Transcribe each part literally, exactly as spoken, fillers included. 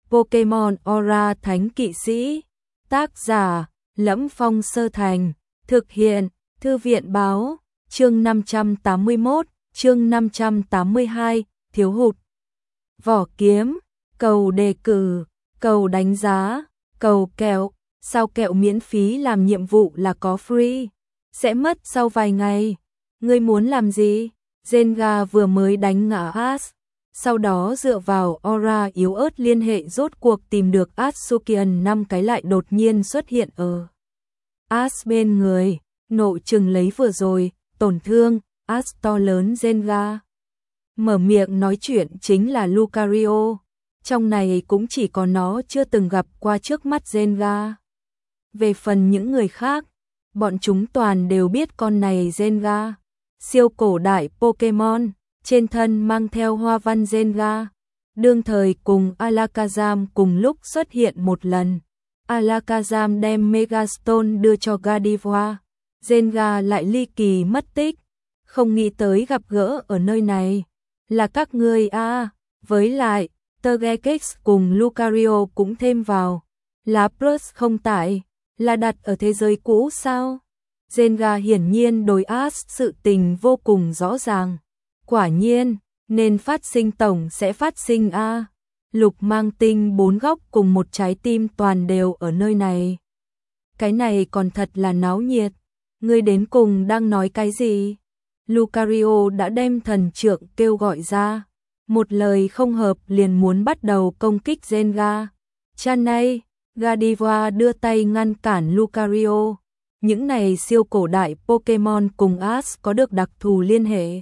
Pokemon Aura Thánh Kỵ Sĩ. Tác giả: Lẫm Phong Sơ Thành. Thực hiện: Thư viện báo. Chương năm trăm tám mươi mốt, chương năm trăm tám mươi hai, thiếu hụt. Vỏ kiếm, cầu đề cử, cầu đánh giá, cầu kẹo. Sao kẹo miễn phí làm nhiệm vụ là có free, sẽ mất sau vài ngày. Ngươi muốn làm gì? Zenga vừa mới đánh ngã Ash, sau đó dựa vào aura yếu ớt liên hệ rốt cuộc tìm được Asukian năm cái lại đột nhiên xuất hiện ở Ash bên người, nộ chừng lấy vừa rồi, tổn thương, Ash to lớn Zenga. Mở miệng nói chuyện chính là Lucario, trong này cũng chỉ có nó chưa từng gặp qua trước mắt Zenga. Về phần những người khác, bọn chúng toàn đều biết con này Zenga, siêu cổ đại Pokemon, trên thân mang theo hoa văn Zenga. Đương thời cùng Alakazam cùng lúc xuất hiện một lần. Alakazam đem Megastone đưa cho Gardevoir, Zenga lại ly kỳ mất tích, không nghĩ tới gặp gỡ ở nơi này. Là các ngươi à, với lại, Togekiss cùng Lucario cũng thêm vào. Lapras không tại, là đặt ở thế giới cũ sao? Zenga hiển nhiên đối Ash sự tình vô cùng rõ ràng. Quả nhiên, nên phát sinh tổng sẽ phát sinh a. À. Lục mang tinh bốn góc cùng một trái tim toàn đều ở nơi này. Cái này còn thật là náo nhiệt. Ngươi đến cùng đang nói cái gì? Lucario đã đem thần trượng kêu gọi ra. Một lời không hợp liền muốn bắt đầu công kích Zenga. Chanay, Gardevoir đưa tay ngăn cản Lucario. Những này siêu cổ đại Pokemon cùng Ash có được đặc thù liên hệ.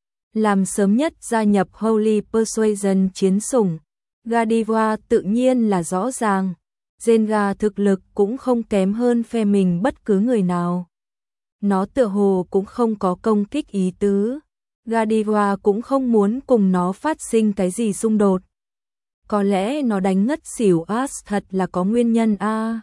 Làm sớm nhất gia nhập Holy Persuasion chiến sủng, Gardevoir tự nhiên là rõ ràng. Zenga thực lực cũng không kém hơn phe mình bất cứ người nào. Nó tựa hồ cũng không có công kích ý tứ. Gardevoir cũng không muốn cùng nó phát sinh cái gì xung đột. Có lẽ nó đánh ngất xỉu Ash thật là có nguyên nhân a. À.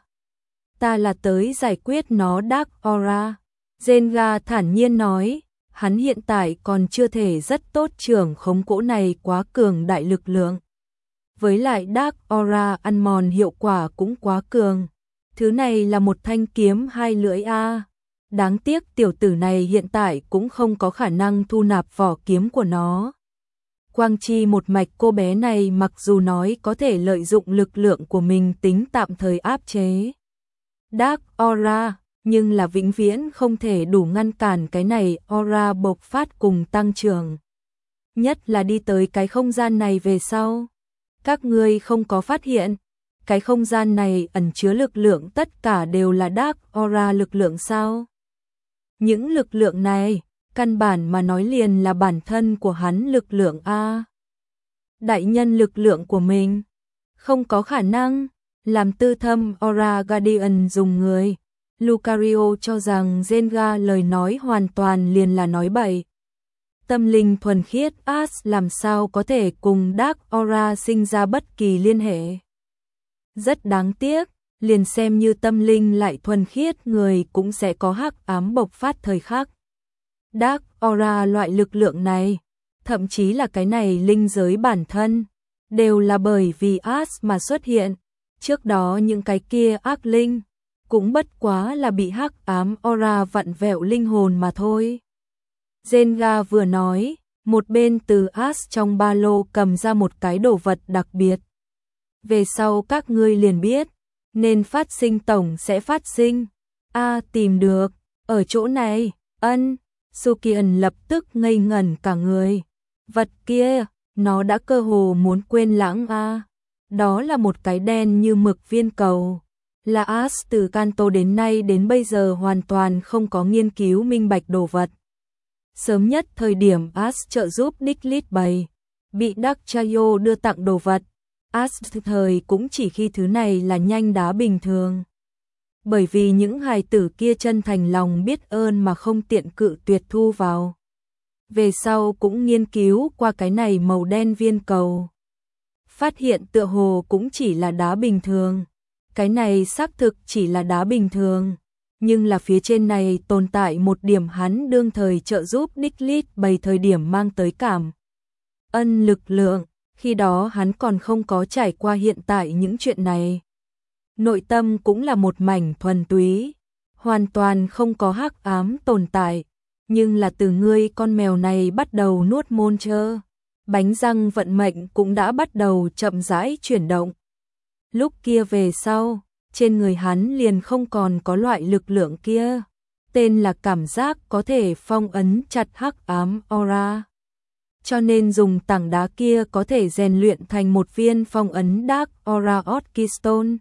Ta là tới giải quyết nó Dark Aura. Zenga thản nhiên nói, hắn hiện tại còn chưa thể rất tốt trưởng khống cỗ này quá cường đại lực lượng. Với lại Dark Aura ăn mòn hiệu quả cũng quá cường. Thứ này là một thanh kiếm hai lưỡi a. À. Đáng tiếc tiểu tử này hiện tại cũng không có khả năng thu nạp vỏ kiếm của nó. Quang chi một mạch cô bé này mặc dù nói có thể lợi dụng lực lượng của mình tính tạm thời áp chế Dark Aura, nhưng là vĩnh viễn không thể đủ ngăn cản cái này aura bộc phát cùng tăng trưởng. Nhất là đi tới cái không gian này về sau. Các ngươi không có phát hiện, cái không gian này ẩn chứa lực lượng tất cả đều là Dark Aura lực lượng sao? Những lực lượng này, căn bản mà nói liền là bản thân của hắn lực lượng a. Đại nhân lực lượng của mình, không có khả năng. Làm tư thâm Aura Guardian dùng người, Lucario cho rằng Zenga lời nói hoàn toàn liền là nói bậy. Tâm linh thuần khiết Ash làm sao có thể cùng Dark Aura sinh ra bất kỳ liên hệ. Rất đáng tiếc, liền xem như tâm linh lại thuần khiết người cũng sẽ có hắc ám bộc phát thời khắc. Dark Aura loại lực lượng này, thậm chí là cái này linh giới bản thân, đều là bởi vì Ash mà xuất hiện. Trước đó những cái kia ác linh, cũng bất quá là bị hắc ám aura vặn vẹo linh hồn mà thôi. Zenga vừa nói, một bên từ Ash trong ba lô cầm ra một cái đồ vật đặc biệt. Về sau các ngươi liền biết, nên phát sinh tổng sẽ phát sinh. A à, tìm được, ở chỗ này, ân, Sukian lập tức ngây ngẩn cả người. Vật kia, nó đã cơ hồ muốn quên lãng a. À. Đó là một cái đen như mực viên cầu. Là Ash từ Kanto đến nay đến bây giờ hoàn toàn không có nghiên cứu minh bạch đồ vật. Sớm nhất thời điểm Ash trợ giúp Diglett bày, bị Darkchayo đưa tặng đồ vật. Ash thời cũng chỉ khi thứ này là nhanh đá bình thường. Bởi vì những hài tử kia chân thành lòng biết ơn mà không tiện cự tuyệt thu vào. Về sau cũng nghiên cứu qua cái này màu đen viên cầu. Phát hiện tựa hồ cũng chỉ là đá bình thường. Cái này xác thực chỉ là đá bình thường. Nhưng là phía trên này tồn tại một điểm hắn đương thời trợ giúp Diglett bày thời điểm mang tới cảm ân lực lượng. Khi đó hắn còn không có trải qua hiện tại những chuyện này. Nội tâm cũng là một mảnh thuần túy, hoàn toàn không có hắc ám tồn tại. Nhưng là từ ngươi con mèo này bắt đầu nuốt môn chơ, bánh răng vận mệnh cũng đã bắt đầu chậm rãi chuyển động. Lúc kia về sau, trên người hắn liền không còn có loại lực lượng kia, tên là cảm giác có thể phong ấn chặt hắc ám aura. Cho nên dùng tảng đá kia có thể rèn luyện thành một viên phong ấn Dark Aura Orchistone.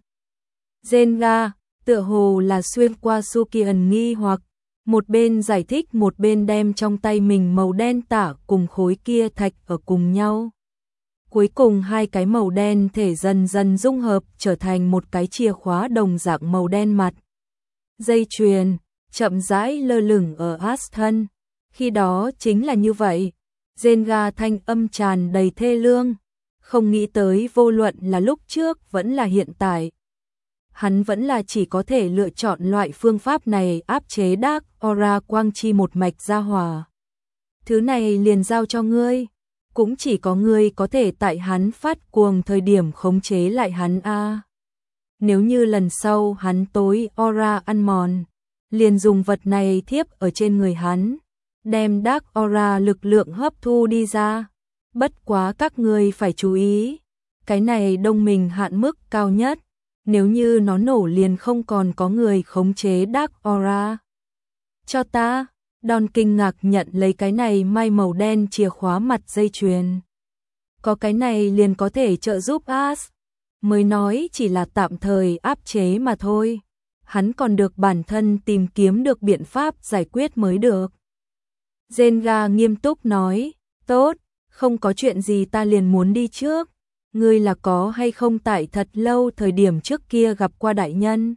Zenga, tựa hồ là xuyên qua Sukian nghi hoặc, một bên giải thích một bên đem trong tay mình màu đen tả cùng khối kia thạch ở cùng nhau. Cuối cùng hai cái màu đen thể dần dần dung hợp trở thành một cái chìa khóa đồng dạng màu đen mặt. Dây chuyền, chậm rãi lơ lửng ở As thân. Khi đó chính là như vậy. Zenga thanh âm tràn đầy thê lương. Không nghĩ tới vô luận là lúc trước vẫn là hiện tại. Hắn vẫn là chỉ có thể lựa chọn loại phương pháp này áp chế Dark Aura quang chi một mạch ra hòa. Thứ này liền giao cho ngươi. Cũng chỉ có ngươi có thể tại hắn phát cuồng thời điểm khống chế lại hắn a. Nếu như lần sau hắn tối aura ăn mòn, liền dùng vật này thiếp ở trên người hắn, đem Dark Aura lực lượng hấp thu đi ra. Bất quá các ngươi phải chú ý, cái này đông mình hạn mức cao nhất, nếu như nó nổ liền không còn có người khống chế Dark Aura. Cho ta. Don kinh ngạc nhận lấy cái này may màu đen chìa khóa mặt dây chuyền. Có cái này liền có thể trợ giúp As. Mới nói chỉ là tạm thời áp chế mà thôi. Hắn còn được bản thân tìm kiếm được biện pháp giải quyết mới được. Zenga nghiêm túc nói, tốt, không có chuyện gì ta liền muốn đi trước. Ngươi là có hay không tại thật lâu thời điểm trước kia gặp qua đại nhân?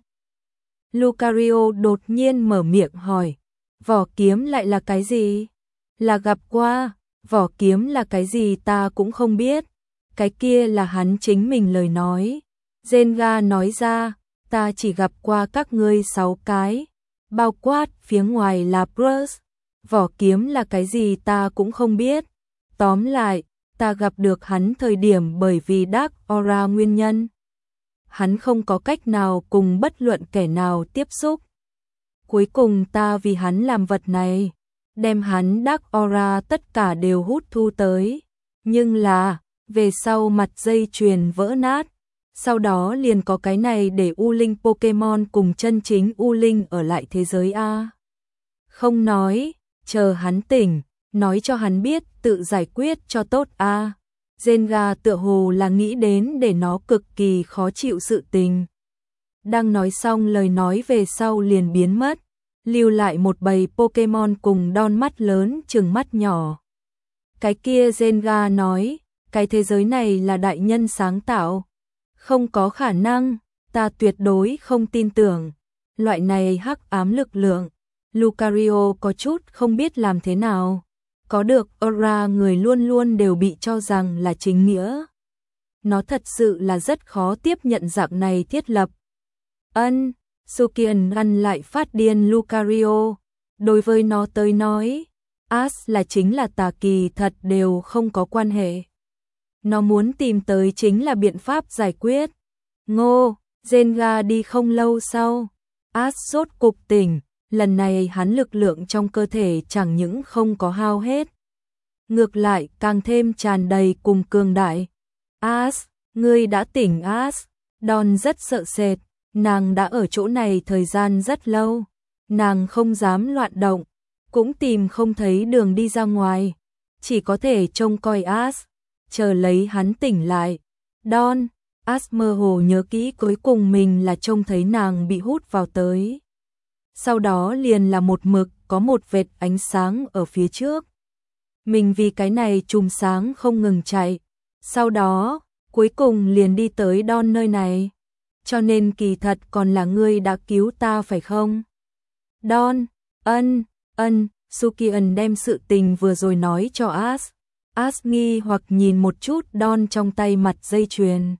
Lucario đột nhiên mở miệng hỏi. Vỏ kiếm lại là cái gì? Là gặp qua, vỏ kiếm là cái gì ta cũng không biết. Cái kia là hắn chính mình lời nói. Zenga nói ra, ta chỉ gặp qua các ngươi sáu cái. Bao quát, phía ngoài là Bruce. Vỏ kiếm là cái gì ta cũng không biết. Tóm lại, ta gặp được hắn thời điểm bởi vì Dark Aura nguyên nhân. Hắn không có cách nào cùng bất luận kẻ nào tiếp xúc. Cuối cùng ta vì hắn làm vật này, đem hắn Dark Aura tất cả đều hút thu tới. Nhưng là, về sau mặt dây chuyền vỡ nát, sau đó liền có cái này để U Linh Pokemon cùng chân chính U Linh ở lại thế giới A. Không nói, chờ hắn tỉnh, nói cho hắn biết tự giải quyết cho tốt A. Zenga tựa hồ là nghĩ đến để nó cực kỳ khó chịu sự tình. Đang nói xong lời nói về sau liền biến mất, lưu lại một bầy Pokemon cùng Don mắt lớn trừng mắt nhỏ. Cái kia Zenga nói, cái thế giới này là đại nhân sáng tạo. Không có khả năng, ta tuyệt đối không tin tưởng. Loại này hắc ám lực lượng, Lucario có chút không biết làm thế nào. Có được aura người luôn luôn đều bị cho rằng là chính nghĩa. Nó thật sự là rất khó tiếp nhận dạng này thiết lập. Ân, Sukian ngăn lại phát điên Lucario. Đối với nó tới nói, As là chính là tà kỳ thật đều không có quan hệ. Nó muốn tìm tới chính là biện pháp giải quyết. Ngô, Zenga đi không lâu sau. As sốt cục tỉnh, lần này hắn lực lượng trong cơ thể chẳng những không có hao hết. Ngược lại càng thêm tràn đầy cùng cường đại. As, ngươi đã tỉnh As. Don rất sợ sệt. Nàng đã ở chỗ này thời gian rất lâu, nàng không dám loạn động, cũng tìm không thấy đường đi ra ngoài, chỉ có thể trông coi As, chờ lấy hắn tỉnh lại. Don, As mơ hồ nhớ kỹ cuối cùng mình là trông thấy nàng bị hút vào tới. Sau đó liền là một mực có một vệt ánh sáng ở phía trước. Mình vì cái này chùm sáng không ngừng chạy, sau đó, cuối cùng liền đi tới Don nơi này. Cho nên kỳ thật còn là ngươi đã cứu ta phải không? Don, ân, ân, Sukian đem sự tình vừa rồi nói cho As. As nghi hoặc nhìn một chút Don trong tay mặt dây chuyền.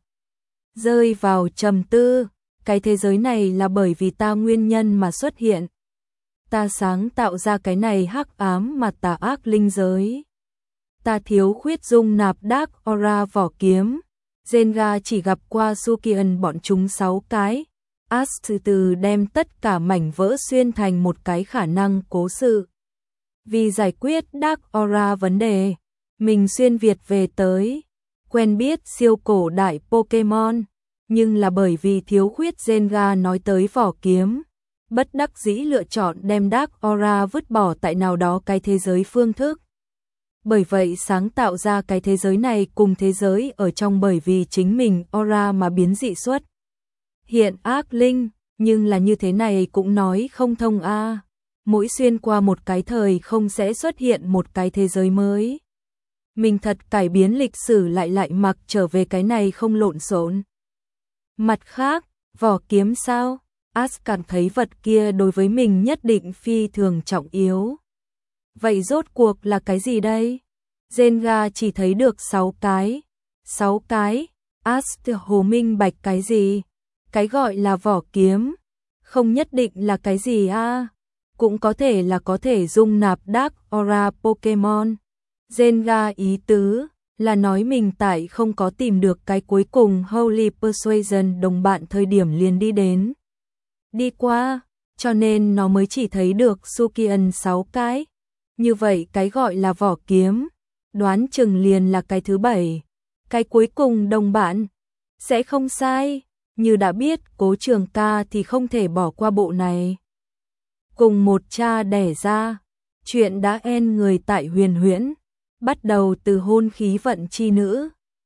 Rơi vào trầm tư, cái thế giới này là bởi vì ta nguyên nhân mà xuất hiện. Ta sáng tạo ra cái này hắc ám mà tà ác linh giới. ta thiếu khuyết dung nạp Dark Aura vỏ kiếm. Zenga chỉ gặp qua Sukian bọn chúng sáu cái. Ash từ từ đem tất cả mảnh vỡ xuyên thành một cái khả năng cố sự. Vì giải quyết Dark Aura vấn đề, mình xuyên Việt về tới, quen biết siêu cổ đại Pokemon, nhưng là bởi vì thiếu khuyết Zenga nói tới vỏ kiếm, bất đắc dĩ lựa chọn đem Dark Aura vứt bỏ tại nào đó cái thế giới phương thức. Bởi vậy sáng tạo ra cái thế giới này cùng thế giới ở trong bởi vì chính mình Aura mà biến dị xuất. Hiện ác linh, nhưng là như thế này cũng nói không thông a. À. Mỗi xuyên qua một cái thời không sẽ xuất hiện một cái thế giới mới. Mình thật cải biến lịch sử lại lại mặc trở về cái này không lộn xộn. Mặt khác, vỏ kiếm sao? Ash cảm thấy vật kia đối với mình nhất định phi thường trọng yếu. Vậy rốt cuộc là cái gì đây? Zenga chỉ thấy được sáu cái. sáu cái? Ash hồ minh bạch cái gì? Cái gọi là vỏ kiếm. Không nhất định là cái gì a? À? Cũng có thể là có thể dung nạp Dark Aura Pokemon. Zenga ý tứ là nói mình tại không có tìm được cái cuối cùng Holy Persuasion đồng bạn thời điểm liền đi đến. Đi qua, cho nên nó mới chỉ thấy được Sukian sáu cái. Như vậy cái gọi là vỏ kiếm, đoán chừng liền là cái thứ bảy. Cái cuối cùng đồng bạn, sẽ không sai, như đã biết Cố Trường Ca thì không thể bỏ qua bộ này. Cùng một cha đẻ ra, chuyện đã en người tại Huyền Huyễn, bắt đầu từ hôn khí vận chi nữ,